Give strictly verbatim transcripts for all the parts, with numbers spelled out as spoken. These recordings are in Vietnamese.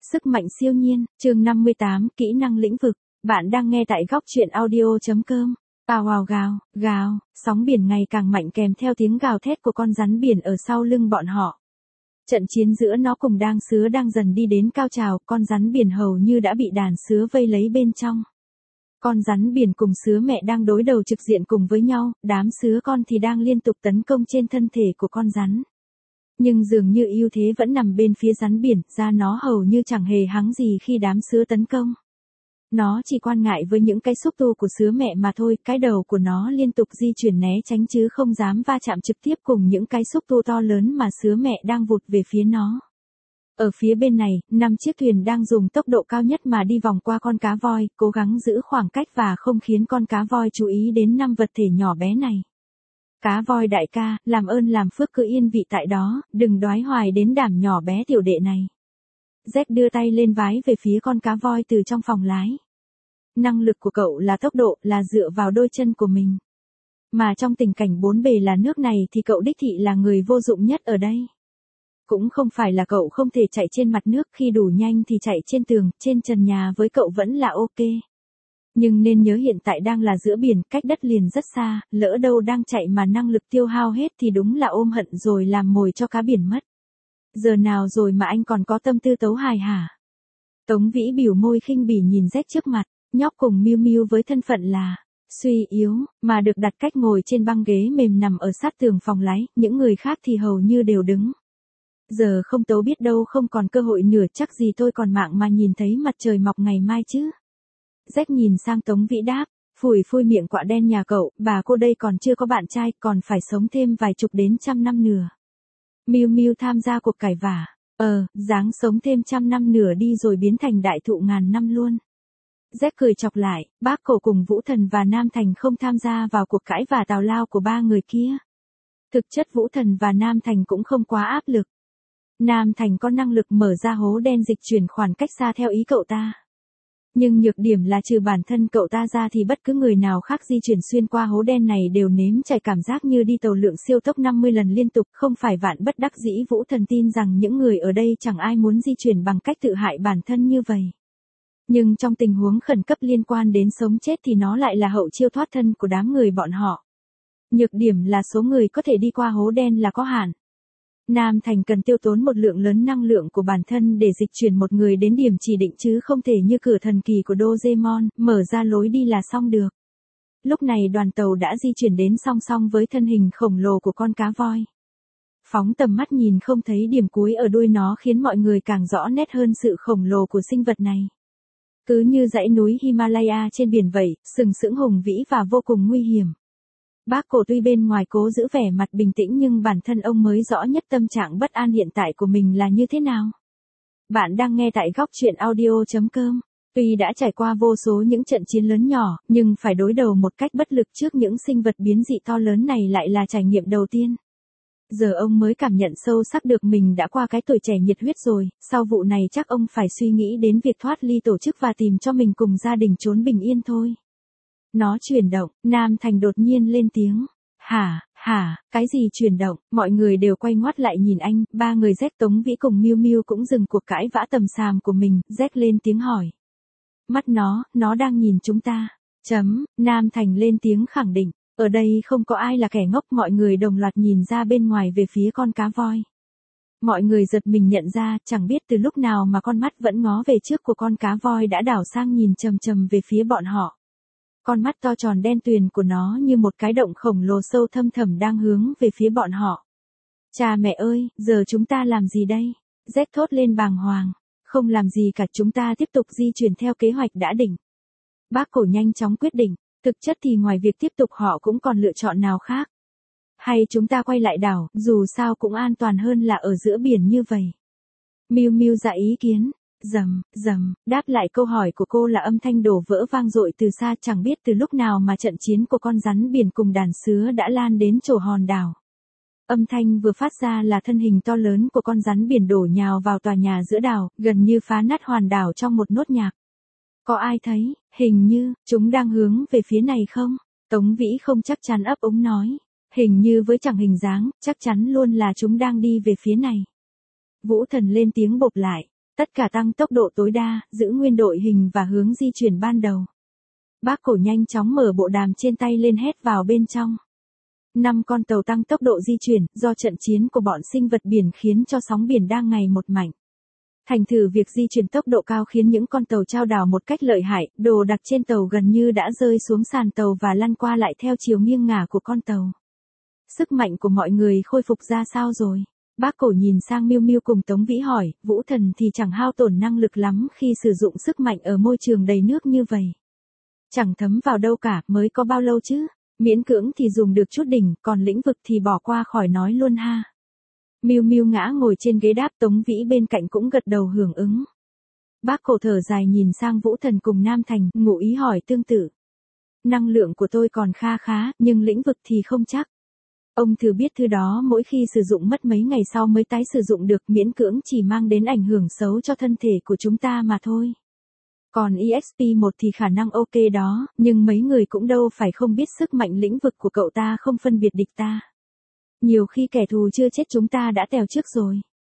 Sức mạnh siêu nhiên, chương năm mươi tám, kỹ năng lĩnh vực. Bạn đang nghe tại góc truyện audio.com. Tào gào gào, gào, sóng biển ngày càng mạnh kèm theo tiếng gào thét của con rắn biển ở sau lưng bọn họ. Trận chiến giữa nó cùng đàn sứa đang dần đi đến cao trào, con rắn biển hầu như đã bị đàn sứa vây lấy bên trong. Con rắn biển cùng sứa mẹ đang đối đầu trực diện cùng với nhau, đám sứa con thì đang liên tục tấn công trên thân thể của con rắn. Nhưng dường như ưu thế vẫn nằm bên phía rắn biển, da nó hầu như chẳng hề hắng gì khi đám sứa tấn công. Nó chỉ quan ngại với những cái xúc tu của sứa mẹ mà thôi, cái đầu của nó liên tục di chuyển né tránh chứ không dám va chạm trực tiếp cùng những cái xúc tu to lớn mà sứa mẹ đang vụt về phía nó. Ở phía bên này, năm chiếc thuyền đang dùng tốc độ cao nhất mà đi vòng qua con cá voi, cố gắng giữ khoảng cách và không khiến con cá voi chú ý đến năm vật thể nhỏ bé này. Cá voi đại ca, làm ơn làm phước cứ yên vị tại đó, đừng đoái hoài đến đảm nhỏ bé tiểu đệ này. Jack đưa tay lên vái về phía con cá voi từ trong phòng lái. Năng lực của cậu là tốc độ, là dựa vào đôi chân của mình. Mà trong tình cảnh bốn bề là nước này thì cậu đích thị là người vô dụng nhất ở đây. Cũng không phải là cậu không thể chạy trên mặt nước, khi đủ nhanh thì chạy trên tường, trên trần nhà với cậu vẫn là ok. Nhưng nên nhớ hiện tại đang là giữa biển, cách đất liền rất xa, lỡ đâu đang chạy mà năng lực tiêu hao hết thì đúng là ôm hận rồi làm mồi cho cá biển mất. Giờ nào rồi mà anh còn có tâm tư tấu hài hả? Tống Vĩ biểu môi khinh bỉ nhìn Jack trước mặt, nhóc cùng Miu Miu với thân phận là suy yếu, mà được đặt cách ngồi trên băng ghế mềm nằm ở sát tường phòng lái, những người khác thì hầu như đều đứng. Giờ không tấu biết đâu không còn cơ hội nữa, chắc gì tôi còn mạng mà nhìn thấy mặt trời mọc ngày mai chứ. Jack nhìn sang Tống Vĩ đáp, phủi phui miệng quạ đen nhà cậu, bà cô đây còn chưa có bạn trai, còn phải sống thêm vài chục đến trăm năm nữa. Miu Miu tham gia cuộc cãi vả, ờ, dáng sống thêm trăm năm nữa đi rồi biến thành đại thụ ngàn năm luôn. Jack cười chọc lại, bác cổ cùng Vũ Thần và Nam Thành không tham gia vào cuộc cãi vả tào lao của ba người kia. Thực chất Vũ Thần và Nam Thành cũng không quá áp lực. Nam Thành có năng lực mở ra hố đen dịch chuyển khoảng cách xa theo ý cậu ta. Nhưng nhược điểm là trừ bản thân cậu ta ra thì bất cứ người nào khác di chuyển xuyên qua hố đen này đều nếm trải cảm giác như đi tàu lượng siêu tốc năm mươi lần liên tục, không phải vạn bất đắc dĩ Vũ Thần tin rằng những người ở đây chẳng ai muốn di chuyển bằng cách tự hại bản thân như vậy. Nhưng trong tình huống khẩn cấp liên quan đến sống chết thì nó lại là hậu chiêu thoát thân của đám người bọn họ. Nhược điểm là số người có thể đi qua hố đen là có hạn. Nam Thành cần tiêu tốn một lượng lớn năng lượng của bản thân để dịch chuyển một người đến điểm chỉ định chứ không thể như cửa thần kỳ của Doraemon, mở ra lối đi là xong được. Lúc này đoàn tàu đã di chuyển đến song song với thân hình khổng lồ của con cá voi. Phóng tầm mắt nhìn không thấy điểm cuối ở đuôi nó khiến mọi người càng rõ nét hơn sự khổng lồ của sinh vật này. Cứ như dãy núi Himalaya trên biển vậy, sừng sững hùng vĩ và vô cùng nguy hiểm. Bác cổ tuy bên ngoài cố giữ vẻ mặt bình tĩnh nhưng bản thân ông mới rõ nhất tâm trạng bất an hiện tại của mình là như thế nào. Bạn đang nghe tại góc truyện audio.com. Tuy đã trải qua vô số những trận chiến lớn nhỏ, nhưng phải đối đầu một cách bất lực trước những sinh vật biến dị to lớn này lại là trải nghiệm đầu tiên. Giờ ông mới cảm nhận sâu sắc được mình đã qua cái tuổi trẻ nhiệt huyết rồi, sau vụ này chắc ông phải suy nghĩ đến việc thoát ly tổ chức và tìm cho mình cùng gia đình trốn bình yên thôi. Nó chuyển động, Nam Thành đột nhiên lên tiếng. Hả, hả, cái gì chuyển động, mọi người đều quay ngoắt lại nhìn anh, ba người Jack Tống Vĩ cùng Miu Miu cũng dừng cuộc cãi vã tầm xàm của mình, Jack lên tiếng hỏi. Mắt nó, nó đang nhìn chúng ta. Chấm, Nam Thành lên tiếng khẳng định, ở đây không có ai là kẻ ngốc, mọi người đồng loạt nhìn ra bên ngoài về phía con cá voi. Mọi người giật mình nhận ra, chẳng biết từ lúc nào mà con mắt vẫn ngó về trước của con cá voi đã đảo sang nhìn chầm chầm về phía bọn họ. Con mắt to tròn đen tuyền của nó như một cái động khổng lồ sâu thâm thẳm đang hướng về phía bọn họ. Cha mẹ ơi, giờ chúng ta làm gì đây? Jack thốt lên bàng hoàng. Không làm gì cả, chúng ta tiếp tục di chuyển theo kế hoạch đã định. Bác cổ nhanh chóng quyết định, thực chất thì ngoài việc tiếp tục họ cũng còn lựa chọn nào khác. Hay chúng ta quay lại đảo, dù sao cũng an toàn hơn là ở giữa biển như vậy. Miu Miu ra ý kiến. Rầm, rầm, đáp lại câu hỏi của cô là âm thanh đổ vỡ vang dội từ xa, chẳng biết từ lúc nào mà trận chiến của con rắn biển cùng đàn sứa đã lan đến chỗ hòn đảo. Âm thanh vừa phát ra là thân hình to lớn của con rắn biển đổ nhào vào tòa nhà giữa đảo, gần như phá nát hòn đảo trong một nốt nhạc. Có ai thấy, hình như, chúng đang hướng về phía này không? Tống Vĩ không chắc chắn ấp úng nói. Hình như với chẳng hình dáng, chắc chắn luôn là chúng đang đi về phía này. Vũ Thần lên tiếng bộp lại. Tất cả tăng tốc độ tối đa, giữ nguyên đội hình và hướng di chuyển ban đầu. Bác Cổ nhanh chóng mở bộ đàm trên tay lên hét vào bên trong. Năm con tàu tăng tốc độ di chuyển, do trận chiến của bọn sinh vật biển khiến cho sóng biển đang ngày một mạnh. Thành thử việc di chuyển tốc độ cao khiến những con tàu chao đảo một cách lợi hại, đồ đạc trên tàu gần như đã rơi xuống sàn tàu và lăn qua lại theo chiều nghiêng ngả của con tàu. Sức mạnh của mọi người khôi phục ra sao rồi? Bác Cổ nhìn sang Miu Miu cùng Tống Vĩ hỏi, Vũ Thần thì chẳng hao tổn năng lực lắm khi sử dụng sức mạnh ở môi trường đầy nước như vậy. Chẳng thấm vào đâu cả, mới có bao lâu chứ? Miễn cưỡng thì dùng được chút đỉnh, còn lĩnh vực thì bỏ qua khỏi nói luôn ha. Miu Miu ngã ngồi trên ghế đáp, Tống Vĩ bên cạnh cũng gật đầu hưởng ứng. Bác Cổ thở dài nhìn sang Vũ Thần cùng Nam Thành, ngụ ý hỏi tương tự. Năng lượng của tôi còn kha khá, nhưng lĩnh vực thì không chắc. Ông thử biết thứ đó mỗi khi sử dụng mất mấy ngày sau mới tái sử dụng được, miễn cưỡng chỉ mang đến ảnh hưởng xấu cho thân thể của chúng ta mà thôi. Còn e ích pê một thì khả năng ok đó, nhưng mấy người cũng đâu phải không biết sức mạnh lĩnh vực của cậu ta không phân biệt địch ta. Nhiều khi kẻ thù chưa chết chúng ta đã tèo trước rồi.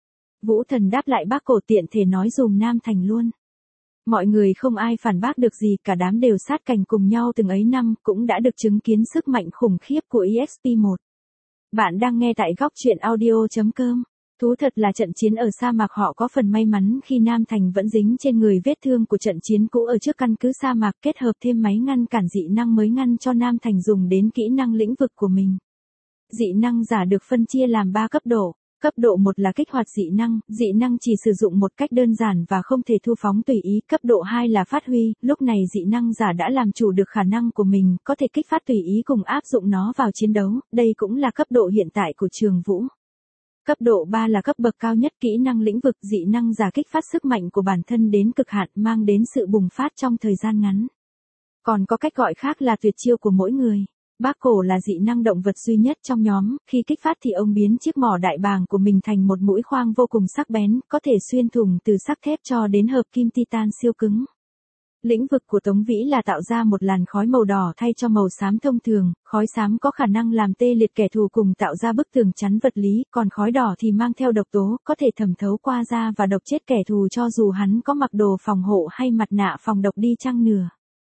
Vũ Thần đáp lại bác Cổ, tiện thể nói dùm Nam Thành luôn. Mọi người không ai phản bác được gì, cả đám đều sát cành cùng nhau từng ấy năm, cũng đã được chứng kiến sức mạnh khủng khiếp của e ích pê một. Bạn đang nghe tại góc truyện audio chấm com. Thú thật là trận chiến ở sa mạc họ có phần may mắn khi Nam Thành vẫn dính trên người vết thương của trận chiến cũ ở trước căn cứ sa mạc, kết hợp thêm máy ngăn cản dị năng mới ngăn cho Nam Thành dùng đến kỹ năng lĩnh vực của mình. Dị năng giả được phân chia làm ba cấp độ. Cấp độ một là kích hoạt dị năng, dị năng chỉ sử dụng một cách đơn giản và không thể thu phóng tùy ý. Cấp độ hai là phát huy, lúc này dị năng giả đã làm chủ được khả năng của mình, có thể kích phát tùy ý cùng áp dụng nó vào chiến đấu, đây cũng là cấp độ hiện tại của Trường Vũ. Cấp độ ba là cấp bậc cao nhất kỹ năng lĩnh vực, dị năng giả kích phát sức mạnh của bản thân đến cực hạn, mang đến sự bùng phát trong thời gian ngắn. Còn có cách gọi khác là tuyệt chiêu của mỗi người. Bác Cổ là dị năng động vật duy nhất trong nhóm, khi kích phát thì ông biến chiếc mỏ đại bàng của mình thành một mũi khoan vô cùng sắc bén, có thể xuyên thủng từ sắt thép cho đến hợp kim titan siêu cứng. Lĩnh vực của Tống Vĩ là tạo ra một làn khói màu đỏ thay cho màu xám thông thường, khói xám có khả năng làm tê liệt kẻ thù cùng tạo ra bức tường chắn vật lý, còn khói đỏ thì mang theo độc tố, có thể thẩm thấu qua da và độc chết kẻ thù cho dù hắn có mặc đồ phòng hộ hay mặt nạ phòng độc đi chăng nữa.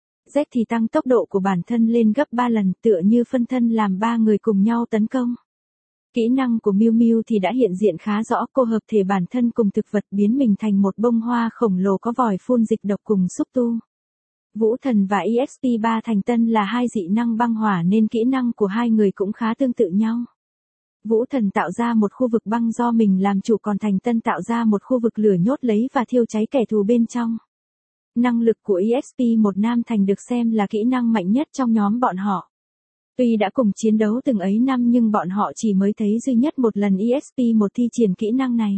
Z thì tăng tốc độ của bản thân lên gấp ba lần, tựa như phân thân làm ba người cùng nhau tấn công. Kỹ năng của Miu Miu thì đã hiện diện khá rõ, cô hợp thể bản thân cùng thực vật biến mình thành một bông hoa khổng lồ có vòi phun dịch độc cùng xúc tu. Vũ Thần và e ích pê ba thành tân là hai dị năng băng hỏa nên kỹ năng của hai người cũng khá tương tự nhau. Vũ Thần tạo ra một khu vực băng do mình làm chủ, còn thành tân tạo ra một khu vực lửa nhốt lấy và thiêu cháy kẻ thù bên trong. Năng lực của e ích pê một Nam Thành được xem là kỹ năng mạnh nhất trong nhóm bọn họ. Tuy đã cùng chiến đấu từng ấy năm nhưng bọn họ chỉ mới thấy duy nhất một lần e ích pê một thi triển kỹ năng này.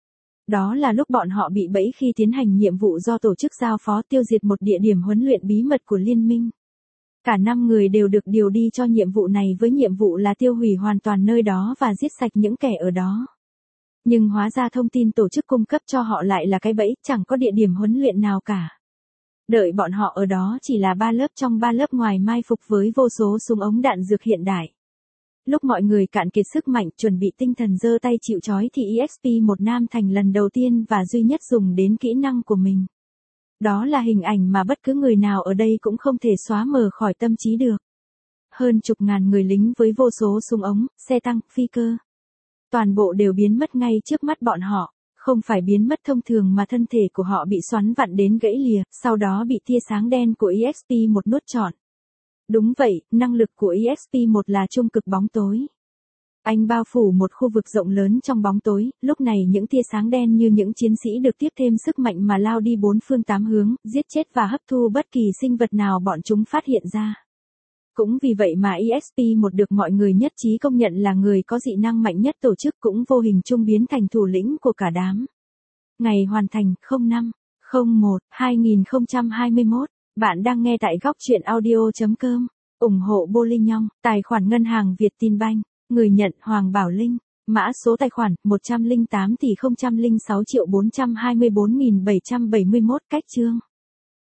Đó là lúc bọn họ bị bẫy khi tiến hành nhiệm vụ do tổ chức giao phó tiêu diệt một địa điểm huấn luyện bí mật của liên minh. Cả năm người đều được điều đi cho nhiệm vụ này với nhiệm vụ là tiêu hủy hoàn toàn nơi đó và giết sạch những kẻ ở đó. Nhưng hóa ra thông tin tổ chức cung cấp cho họ lại là cái bẫy, chẳng có địa điểm huấn luyện nào cả. Đợi bọn họ ở đó chỉ là ba lớp trong ba lớp ngoài mai phục với vô số súng ống đạn dược hiện đại. Lúc mọi người cạn kiệt sức mạnh chuẩn bị tinh thần giơ tay chịu trói thì e ích pê một Nam Thành lần đầu tiên và duy nhất dùng đến kỹ năng của mình. Đó là hình ảnh mà bất cứ người nào ở đây cũng không thể xóa mờ khỏi tâm trí được. Hơn chục ngàn người lính với vô số súng ống, xe tăng, phi cơ. Toàn bộ đều biến mất ngay trước mắt bọn họ. Không phải biến mất thông thường mà thân thể của họ bị xoắn vặn đến gãy lìa, sau đó bị tia sáng đen của e ích pê một nuốt trọn. Đúng vậy, năng lực của e ích pê một là trung cực bóng tối. Anh bao phủ một khu vực rộng lớn trong bóng tối, lúc này những tia sáng đen như những chiến sĩ được tiếp thêm sức mạnh mà lao đi bốn phương tám hướng, giết chết và hấp thu bất kỳ sinh vật nào bọn chúng phát hiện ra. Cũng vì vậy mà e ích pê một được mọi người nhất trí công nhận là người có dị năng mạnh nhất tổ chức, cũng vô hình chung biến thành thủ lĩnh của cả đám. Ngày hoàn thành không năm không một hai nghìn không trăm hai mươi mốt. Bạn đang nghe tại góc truyện audio chấm com. ủng hộ Bô Linh Nhong, tài khoản ngân hàng Vietinbank, người nhận Hoàng Bảo Linh, mã số tài khoản một trăm lẻ tám tỷ không không sáu triệu bốn trăm hai mươi bốn nghìn bảy trăm bảy mươi mốt. Cách chương